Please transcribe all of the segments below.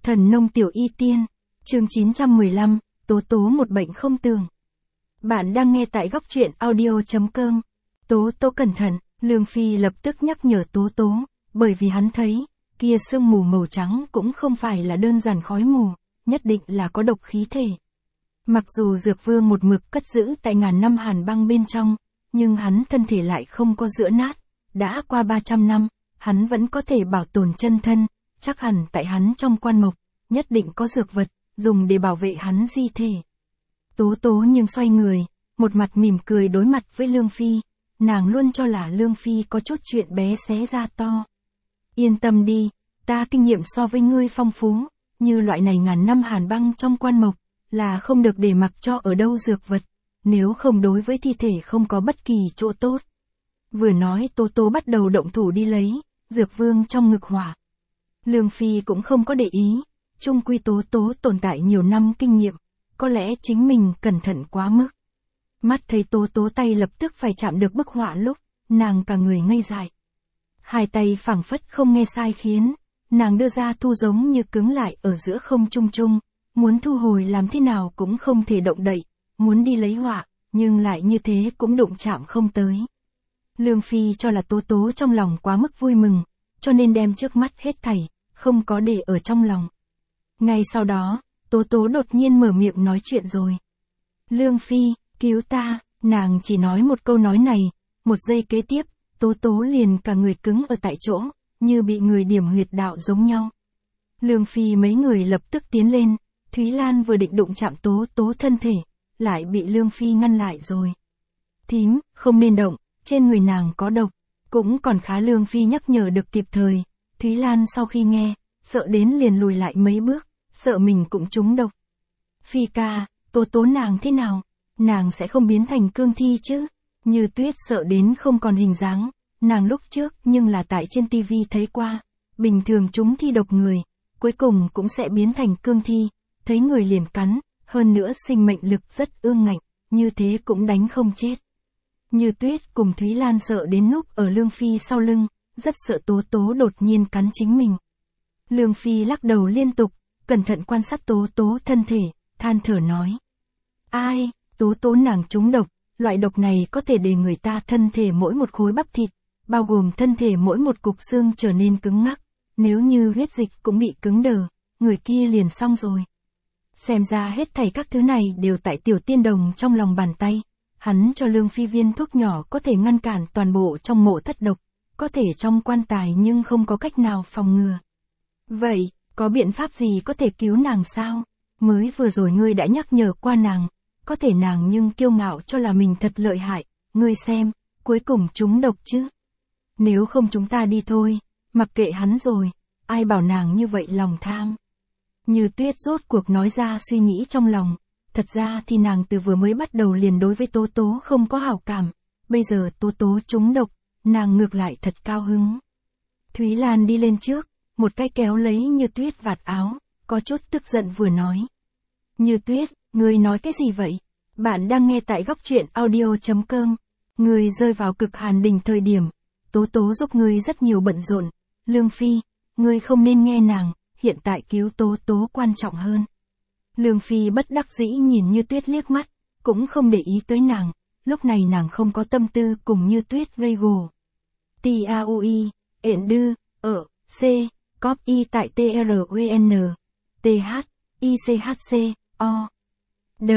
Thần nông tiểu y tiên, chương 915, Tố Tố một bệnh không tường. Bạn đang nghe tại góc truyện audio.com. Tố Tố cẩn thận, Lương Phi lập tức nhắc nhở Tố Tố, bởi vì hắn thấy, kia sương mù màu trắng cũng không phải là đơn giản khói mù, nhất định là có độc khí thể. Mặc dù Dược Vương một mực cất giữ tại ngàn năm hàn băng bên trong, nhưng hắn thân thể lại không có giữa nát, đã qua 300 năm, hắn vẫn có thể bảo tồn chân thân, chắc hẳn tại hắn trong quan mộc, nhất định có dược vật, dùng để bảo vệ hắn di thể. Tố Tố nhưng xoay người, một mặt mỉm cười đối mặt với Lương Phi, nàng luôn cho là Lương Phi có chút chuyện bé xé ra to. Yên tâm đi, ta kinh nghiệm so với ngươi phong phú, như loại này ngàn năm hàn băng trong quan mộc, là không được để mặc cho ở đâu dược vật, nếu không đối với thi thể không có bất kỳ chỗ tốt. Vừa nói Tố Tố bắt đầu động thủ đi lấy, Dược Vương trong ngực hỏa. Lương Phi cũng không có để ý, chung quy Tố Tố tồn tại nhiều năm kinh nghiệm, có lẽ chính mình cẩn thận quá mức. Mắt thấy Tố Tố tay lập tức phải chạm được bức họa lúc, nàng cả người ngây dại. Hai tay phảng phất không nghe sai khiến, nàng đưa ra thu giống như cứng lại ở giữa không trung trung, muốn thu hồi làm thế nào cũng không thể động đậy, muốn đi lấy họa, nhưng lại như thế cũng đụng chạm không tới. Lương Phi cho là Tố Tố trong lòng quá mức vui mừng, cho nên đem trước mắt hết thảy, không có để ở trong lòng. Ngay sau đó, Tố Tố đột nhiên mở miệng nói chuyện rồi. Lương Phi, cứu ta, nàng chỉ nói một câu nói này, một giây kế tiếp, Tố Tố liền cả người cứng ở tại chỗ, như bị người điểm huyệt đạo giống nhau. Lương Phi mấy người lập tức tiến lên, Thúy Lan vừa định đụng chạm Tố Tố thân thể, lại bị Lương Phi ngăn lại rồi. Thím, không nên động, trên người nàng có độc, cũng còn khá Lương Phi nhắc nhở được kịp thời. Thúy Lan sau khi nghe, sợ đến liền lùi lại mấy bước, sợ mình cũng trúng độc. Phi ca, Tố Tố nàng thế nào? Nàng sẽ không biến thành cương thi chứ? Như Tuyết sợ đến không còn hình dáng, nàng lúc trước nhưng là tại trên tivi thấy qua, bình thường chúng thi độc người, cuối cùng cũng sẽ biến thành cương thi, thấy người liền cắn, hơn nữa sinh mệnh lực rất ương ngạnh, như thế cũng đánh không chết. Như Tuyết cùng Thúy Lan sợ đến núp ở Lương Phi sau lưng, rất sợ Tố Tố đột nhiên cắn chính mình. Lương Phi lắc đầu liên tục, cẩn thận quan sát Tố Tố thân thể, than thở nói. Ai, Tố Tố nàng trúng độc, loại độc này có thể để người ta thân thể mỗi một khối bắp thịt, bao gồm thân thể mỗi một cục xương trở nên cứng ngắc, nếu như huyết dịch cũng bị cứng đờ, người kia liền xong rồi. Xem ra hết thảy các thứ này đều tại tiểu tiên đồng trong lòng bàn tay. Hắn cho Lương Phi viên thuốc nhỏ có thể ngăn cản toàn bộ trong mộ thất độc, có thể trong quan tài nhưng không có cách nào phòng ngừa. Vậy, có biện pháp gì có thể cứu nàng sao? Mới vừa rồi ngươi đã nhắc nhở qua nàng, có thể nàng nhưng kiêu ngạo cho là mình thật lợi hại, ngươi xem, cuối cùng trúng độc chứ. Nếu không chúng ta đi thôi, mặc kệ hắn rồi, ai bảo nàng như vậy lòng tham. Như Tuyết rốt cuộc nói ra suy nghĩ trong lòng. Thật ra thì nàng từ vừa mới bắt đầu liền đối với Tố Tố không có hảo cảm, bây giờ Tố Tố trúng độc, nàng ngược lại thật cao hứng. Thúy Lan đi lên trước, một cái kéo lấy Như Tuyết vạt áo, có chút tức giận vừa nói. Như Tuyết, ngươi nói cái gì vậy? Bạn đang nghe tại góc truyện audio.com. Ngươi rơi vào cực hàn đỉnh thời điểm, Tố Tố giúp ngươi rất nhiều bận rộn. Lương Phi, ngươi không nên nghe nàng, hiện tại cứu Tố Tố quan trọng hơn. Lương Phi bất đắc dĩ nhìn Như Tuyết liếc mắt, cũng không để ý tới nàng, lúc này nàng không có tâm tư cùng Như Tuyết gây gổ. T-A-U-I, ện đư, ở, C, cop y tại T-R-U-N, T-H, I-C-H-C, O, D,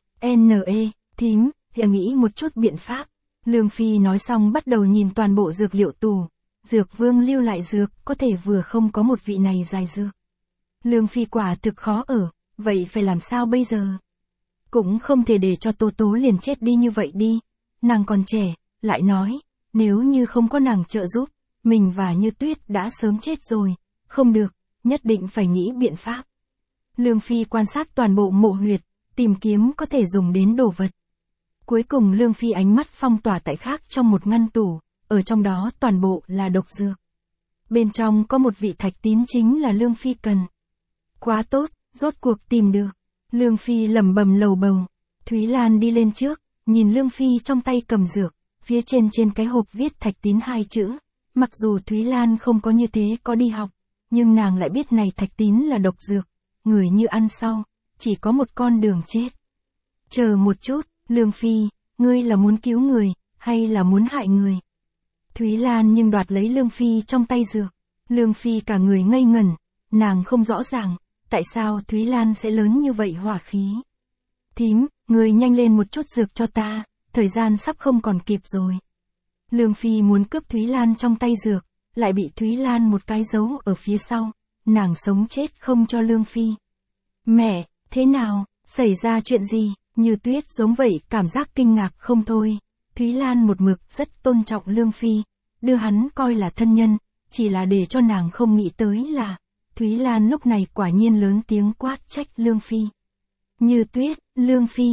N-E, thím, hiện nghĩ một chút biện pháp. Lương Phi nói xong bắt đầu nhìn toàn bộ dược liệu tủ, Dược Vương lưu lại dược, có thể vừa không có một vị này dài dược. Lương Phi quả thực khó ở. Vậy phải làm sao bây giờ? Cũng không thể để cho Tố Tố liền chết đi như vậy đi. Nàng còn trẻ, lại nói, nếu như không có nàng trợ giúp, mình và Như Tuyết đã sớm chết rồi. Không được, nhất định phải nghĩ biện pháp. Lương Phi quan sát toàn bộ mộ huyệt, tìm kiếm có thể dùng đến đồ vật. Cuối cùng Lương Phi ánh mắt phong tỏa tại khác trong một ngăn tủ, ở trong đó toàn bộ là độc dược. Bên trong có một vị thạch tín chính là Lương Phi cần. Quá tốt. Rốt cuộc tìm được. Lương Phi lẩm bẩm lầu bầu. Thúy Lan đi lên trước, nhìn Lương Phi trong tay cầm dược, phía trên cái hộp viết thạch tín 2 chữ. Mặc dù Thúy Lan không có như thế có đi học, nhưng nàng lại biết này thạch tín là độc dược, người như ăn sau, chỉ có một con đường chết. Chờ một chút, Lương Phi, ngươi là muốn cứu người, hay là muốn hại người? Thúy Lan nhưng đoạt lấy Lương Phi trong tay dược. Lương Phi cả người ngây ngẩn, nàng không rõ ràng, tại sao Thúy Lan sẽ lớn như vậy hỏa khí. Thím, người nhanh lên một chút dược cho ta, thời gian sắp không còn kịp rồi. Lương Phi muốn cướp Thúy Lan trong tay dược, lại bị Thúy Lan một cái giấu ở phía sau, nàng sống chết không cho Lương Phi. Mẹ, thế nào, xảy ra chuyện gì? Như Tuyết giống vậy cảm giác kinh ngạc không thôi. Thúy Lan một mực rất tôn trọng Lương Phi, đưa hắn coi là thân nhân, chỉ là để cho nàng không nghĩ tới là, Thúy Lan lúc này quả nhiên lớn tiếng quát trách Lương Phi. Như Tuyết, Lương Phi,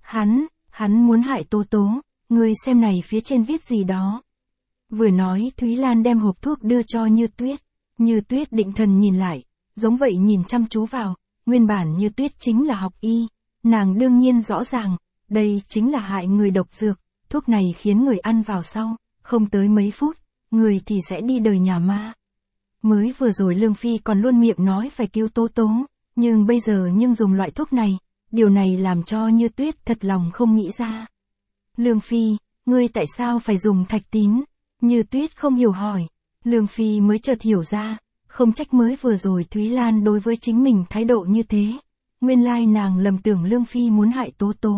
hắn muốn hại Tố Tố, người xem này phía trên viết gì đó. Vừa nói Thúy Lan đem hộp thuốc đưa cho Như Tuyết định thần nhìn lại, giống vậy nhìn chăm chú vào, nguyên bản Như Tuyết chính là học y, nàng đương nhiên rõ ràng, đây chính là hại người độc dược, thuốc này khiến người ăn vào sau, không tới mấy phút, người thì sẽ đi đời nhà ma. Mới vừa rồi Lương Phi còn luôn miệng nói phải cứu Tố Tố, nhưng bây giờ dùng loại thuốc này, điều này làm cho Như Tuyết thật lòng không nghĩ ra. Lương Phi, ngươi tại sao phải dùng thạch tín? Như Tuyết không hiểu hỏi. Lương Phi mới chợt hiểu ra, không trách mới vừa rồi Thúy Lan đối với chính mình thái độ như thế. Nguyên lai nàng lầm tưởng Lương Phi muốn hại Tố Tố.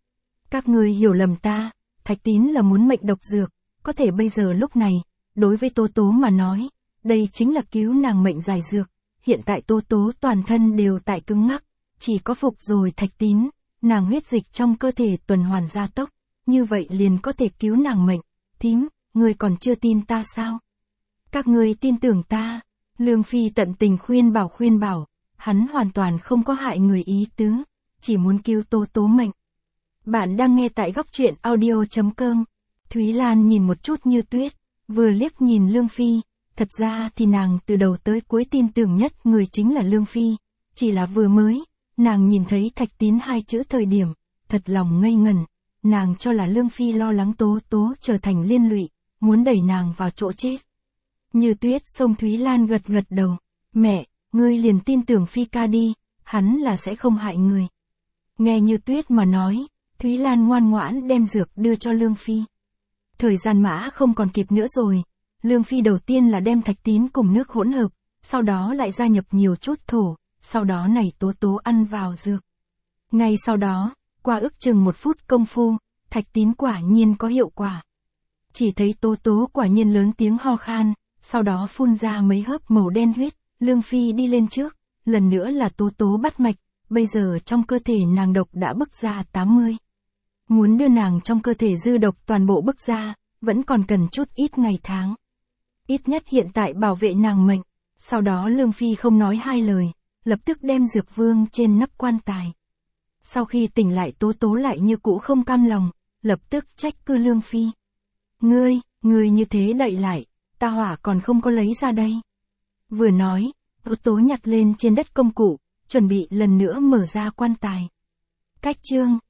Các ngươi hiểu lầm ta, thạch tín là muốn mệnh độc dược, có thể bây giờ lúc này, đối với Tố Tố mà nói, đây chính là cứu nàng mệnh giải dược. Hiện tại Tố Tố toàn thân đều tại cứng ngắc, chỉ có phục rồi thạch tín, nàng huyết dịch trong cơ thể tuần hoàn gia tốc, như vậy liền có thể cứu nàng mệnh. Thím, ngươi còn chưa tin ta sao? Các ngươi tin tưởng ta. Lương Phi tận tình khuyên bảo, hắn hoàn toàn không có hại người ý tứ, chỉ muốn cứu Tố Tố mệnh. Bạn đang nghe tại góc truyện audio.com. Thúy Lan nhìn một chút Như Tuyết, vừa liếc nhìn Lương Phi, thật ra thì nàng từ đầu tới cuối tin tưởng nhất người chính là Lương Phi, chỉ là vừa mới, nàng nhìn thấy thạch tín hai chữ thời điểm, thật lòng ngây ngẩn, nàng cho là Lương Phi lo lắng Tố Tố trở thành liên lụy, muốn đẩy nàng vào chỗ chết. Như Tuyết xông Thúy Lan gật đầu, mẹ, ngươi liền tin tưởng Phi ca đi, hắn là sẽ không hại người. Nghe Như Tuyết mà nói, Thúy Lan ngoan ngoãn đem dược đưa cho Lương Phi. Thời gian mã không còn kịp nữa rồi, Lương Phi đầu tiên là đem thạch tín cùng nước hỗn hợp, sau đó lại gia nhập nhiều chút thổ, sau đó này Tố Tố ăn vào dược. Ngay sau đó, qua ước chừng 1 phút công phu, thạch tín quả nhiên có hiệu quả. Chỉ thấy Tố Tố quả nhiên lớn tiếng ho khan, sau đó phun ra mấy hớp màu đen huyết, Lương Phi đi lên trước, lần nữa là Tố Tố bắt mạch, bây giờ trong cơ thể nàng độc đã bức ra 80. Muốn đưa nàng trong cơ thể dư độc toàn bộ bức ra, vẫn còn cần chút ít ngày tháng. Ít nhất hiện tại bảo vệ nàng mệnh, sau đó Lương Phi không nói hai lời, lập tức đem dược vương trên nắp quan tài. Sau khi tỉnh lại Tố Tố lại như cũ không cam lòng, lập tức trách cứ Lương Phi. Ngươi như thế đậy lại, ta hỏa còn không có lấy ra đây. Vừa nói, Tố Tố nhặt lên trên đất công cụ, chuẩn bị lần nữa mở ra quan tài. Cách chương